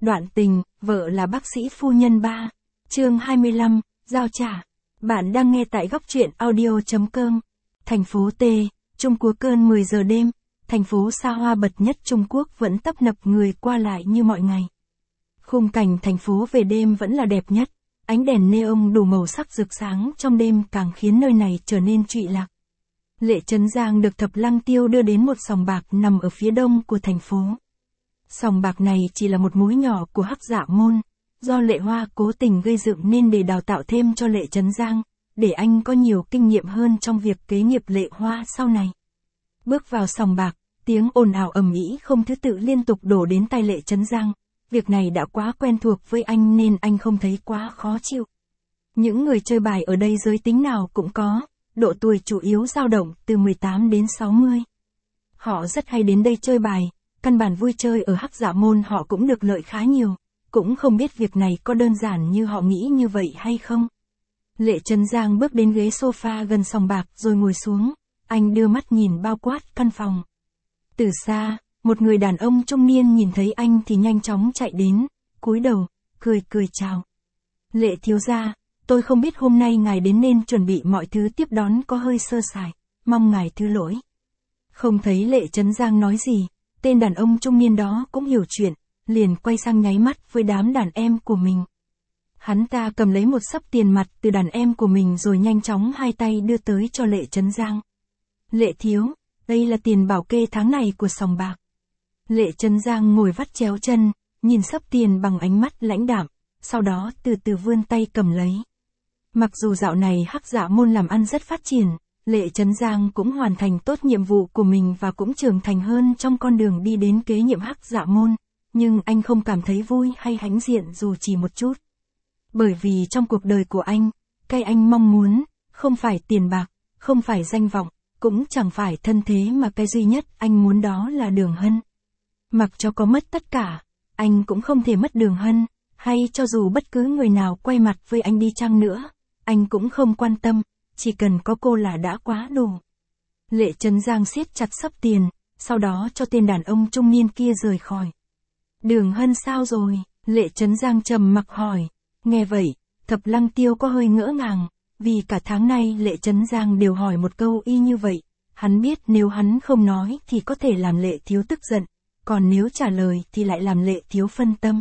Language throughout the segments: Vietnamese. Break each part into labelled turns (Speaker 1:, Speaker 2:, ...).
Speaker 1: Đoạn tình, vợ là bác sĩ phu nhân 3. Chương 25, giao trả. Bạn đang nghe tại góc truyện audio.com. Thành phố T, Trung Quốc cơn 10 giờ đêm, thành phố xa hoa bậc nhất Trung Quốc vẫn tấp nập người qua lại như mọi ngày. Khung cảnh thành phố về đêm vẫn là đẹp nhất, ánh đèn neon đủ màu sắc rực sáng trong đêm càng khiến nơi này trở nên trụy lạc. Lệ Chấn Giang được Thập Lăng Tiêu đưa đến một sòng bạc nằm ở phía đông của thành phố. Sòng bạc này chỉ là một múi nhỏ của Hắc Dạ Môn, do Lệ Hoa cố tình gây dựng nên để đào tạo thêm cho Lệ Chấn Giang, để anh có nhiều kinh nghiệm hơn trong việc kế nghiệp Lệ Hoa sau này. Bước vào sòng bạc, tiếng ồn ào ầm ĩ không thứ tự liên tục đổ đến tai Lệ Chấn Giang, việc này đã quá quen thuộc với anh nên anh không thấy quá khó chịu. Những người chơi bài ở đây giới tính nào cũng có, độ tuổi chủ yếu dao động từ 18 đến 60. Họ rất hay đến đây chơi bài, căn bản vui chơi ở Hắc Dạ Môn họ cũng được lợi khá nhiều, cũng không biết việc này có đơn giản như họ nghĩ như vậy hay không. Lệ Chấn Giang bước đến ghế sofa gần sòng bạc rồi ngồi xuống, anh đưa mắt nhìn bao quát căn phòng. Từ xa, một người đàn ông trung niên nhìn thấy anh thì nhanh chóng chạy đến, cúi đầu, cười chào. Lệ thiếu gia, tôi không biết hôm nay ngài đến nên chuẩn bị mọi thứ tiếp đón có hơi sơ sài, mong ngài thứ lỗi. Không thấy Lệ Chấn Giang nói gì, tên đàn ông trung niên đó cũng hiểu chuyện, liền quay sang nháy mắt với đám đàn em của mình. Hắn ta cầm lấy một xấp tiền mặt từ đàn em của mình rồi nhanh chóng hai tay đưa tới cho Lệ Chấn Giang. Lệ thiếu, đây là tiền bảo kê tháng này của sòng bạc. Lệ Chấn Giang ngồi vắt chéo chân, nhìn xấp tiền bằng ánh mắt lãnh đạm, sau đó từ từ vươn tay cầm lấy. Mặc dù dạo này Hắc Dạ Môn làm ăn rất phát triển, Lệ Chấn Giang cũng hoàn thành tốt nhiệm vụ của mình và cũng trưởng thành hơn trong con đường đi đến kế nhiệm Hắc Dạ Môn, nhưng anh không cảm thấy vui hay hãnh diện dù chỉ một chút. Bởi vì trong cuộc đời của anh, cái anh mong muốn, không phải tiền bạc, không phải danh vọng, cũng chẳng phải thân thế mà cái duy nhất anh muốn đó là Đường Hân. Mặc cho có mất tất cả, anh cũng không thể mất Đường Hân, hay cho dù bất cứ người nào quay mặt với anh đi chăng nữa, anh cũng không quan tâm, chỉ cần có cô là đã quá đủ. Lệ Chấn Giang siết chặt xấp tiền, sau đó cho tên đàn ông trung niên kia rời khỏi. Đường Hân sao rồi? Lệ Chấn Giang trầm mặc hỏi. Nghe vậy, Thập Lăng Tiêu có hơi ngỡ ngàng, vì cả tháng nay Lệ Chấn Giang đều hỏi một câu y như vậy. Hắn biết nếu hắn không nói thì có thể làm Lệ thiếu tức giận, còn nếu trả lời thì lại làm Lệ thiếu phân tâm.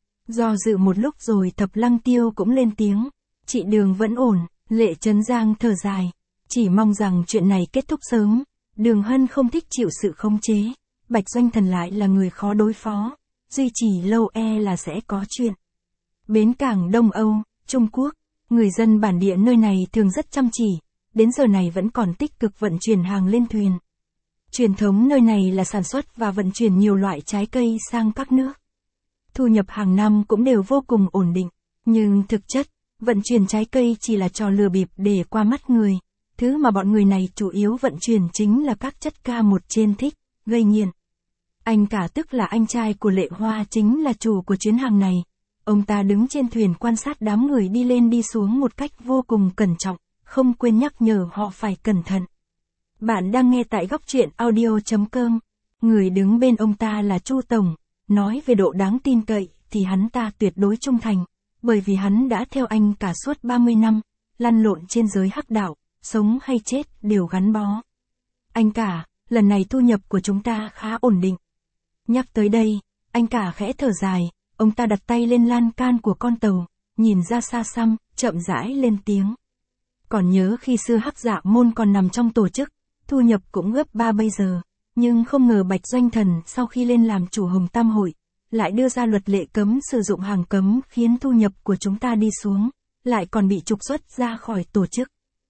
Speaker 1: Do dự một lúc rồi Thập Lăng Tiêu cũng lên tiếng. Chị Đường vẫn ổn. Lệ Chấn Giang thở dài, chỉ mong rằng chuyện này kết thúc sớm. Đường Hân không thích chịu sự khống chế, Bạch Doanh Thần lại là người khó đối phó, duy trì lâu là sẽ có chuyện. Bến cảng Đông Âu, Trung Quốc, người dân bản địa nơi này thường rất chăm chỉ, đến giờ này vẫn còn tích cực vận chuyển hàng lên thuyền. Truyền thống nơi này là sản xuất và vận chuyển nhiều loại trái cây sang các nước. Thu nhập hàng năm cũng đều vô cùng ổn định, nhưng thực chất, vận chuyển trái cây chỉ là trò lừa bịp để qua mắt người, thứ mà bọn người này chủ yếu vận chuyển chính là các chất K1 trên thích, gây nghiện. Anh cả tức là anh trai của Lệ Hoa chính là chủ của chuyến hàng này, ông ta đứng trên thuyền quan sát đám người đi lên đi xuống một cách vô cùng cẩn trọng, không quên nhắc nhở họ phải cẩn thận. Bạn đang nghe tại góc truyện audio.com, người đứng bên ông ta là Chu Tổng, nói về độ đáng tin cậy thì hắn ta tuyệt đối trung thành. Bởi vì hắn đã theo anh cả suốt 30 năm, lăn lộn trên giới hắc đạo, sống hay chết đều gắn bó. Anh cả, lần này thu nhập của chúng ta khá ổn định. Nhắc tới đây, anh cả khẽ thở dài, ông ta đặt tay lên lan can của con tàu, nhìn ra xa xăm, chậm rãi lên tiếng. Còn nhớ khi xưa Hắc Dạ Môn còn nằm trong tổ chức, thu nhập cũng gấp 3 bây giờ, nhưng không ngờ Bạch Doanh Thần sau khi lên làm chủ Hồng Tam Hội, lại đưa ra luật lệ cấm sử dụng hàng cấm khiến thu nhập của chúng ta đi xuống, lại còn bị trục xuất ra khỏi tổ chức.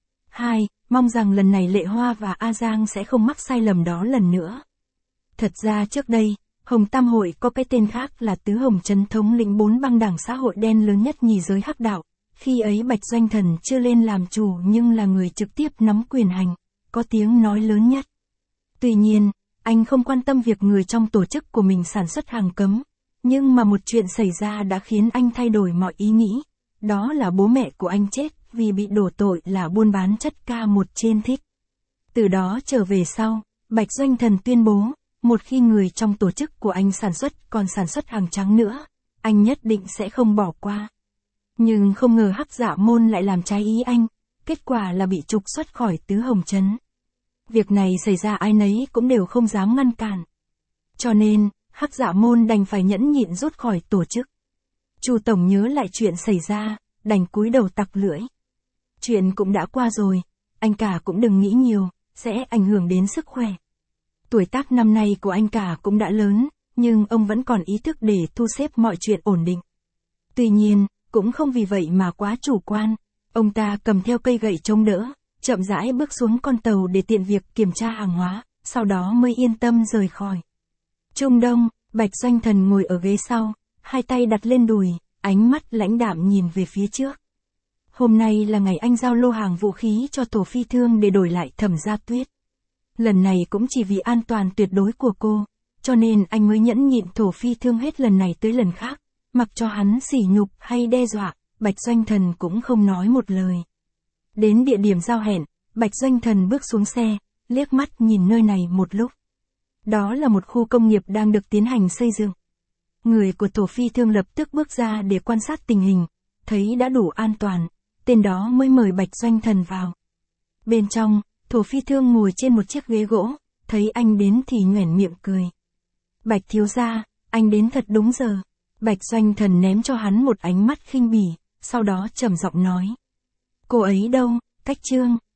Speaker 1: 2. Mong rằng lần này Lệ Hoa và A Giang sẽ không mắc sai lầm đó lần nữa. Thật ra trước đây, Hồng Tam Hội có cái tên khác là Tứ Hồng Trấn thống lĩnh 4 băng đảng xã hội đen lớn nhất nhì giới hắc đạo. Khi ấy Bạch Doanh Thần chưa lên làm chủ nhưng là người trực tiếp nắm quyền hành, có tiếng nói lớn nhất. Tuy nhiên, anh không quan tâm việc người trong tổ chức của mình sản xuất hàng cấm. Nhưng mà một chuyện xảy ra đã khiến anh thay đổi mọi ý nghĩ, đó là bố mẹ của anh chết vì bị đổ tội là buôn bán chất K1 trên thích. Từ đó trở về sau, Bạch Doanh Thần tuyên bố, một khi người trong tổ chức của anh sản xuất còn sản xuất hàng trắng nữa, anh nhất định sẽ không bỏ qua. Nhưng không ngờ Hắc Dạ Môn lại làm trái ý anh, kết quả là bị trục xuất khỏi Tứ Hồng Trấn. Việc này xảy ra ai nấy cũng đều không dám ngăn cản. Cho nên, Hắc Dạ Môn đành phải nhẫn nhịn rút khỏi tổ chức. Chu tổng nhớ lại chuyện xảy ra, đành cúi đầu tặc lưỡi. Chuyện cũng đã qua rồi, anh cả cũng đừng nghĩ nhiều, sẽ ảnh hưởng đến sức khỏe. Tuổi tác năm nay của anh cả cũng đã lớn, nhưng ông vẫn còn ý thức để thu xếp mọi chuyện ổn định. Tuy nhiên, cũng không vì vậy mà quá chủ quan, ông ta cầm theo cây gậy chống đỡ, chậm rãi bước xuống con tàu để tiện việc kiểm tra hàng hóa, sau đó mới yên tâm rời khỏi. Trung Đông, Bạch Doanh Thần ngồi ở ghế sau, hai tay đặt lên đùi, ánh mắt lãnh đạm nhìn về phía trước. Hôm nay là ngày anh giao lô hàng vũ khí cho Thổ Phi Thương để đổi lại Thẩm Gia Tuyết. Lần này cũng chỉ vì an toàn tuyệt đối của cô, cho nên anh mới nhẫn nhịn Thổ Phi Thương hết lần này tới lần khác, mặc cho hắn sỉ nhục hay đe dọa, Bạch Doanh Thần cũng không nói một lời. Đến địa điểm giao hẹn, Bạch Doanh Thần bước xuống xe, liếc mắt nhìn nơi này một lúc. Đó là một khu công nghiệp đang được tiến hành xây dựng. Người của Thổ Phi Thương lập tức bước ra để quan sát tình hình, thấy đã đủ an toàn, tên đó mới mời Bạch Doanh Thần vào. Bên trong, Thổ Phi Thương ngồi trên một chiếc ghế gỗ, thấy anh đến thì nhoẻn miệng cười. Bạch thiếu gia, anh đến thật đúng giờ. Bạch Doanh Thần ném cho hắn một ánh mắt khinh bỉ, sau đó trầm giọng nói. Cô ấy đâu, Cách Trương?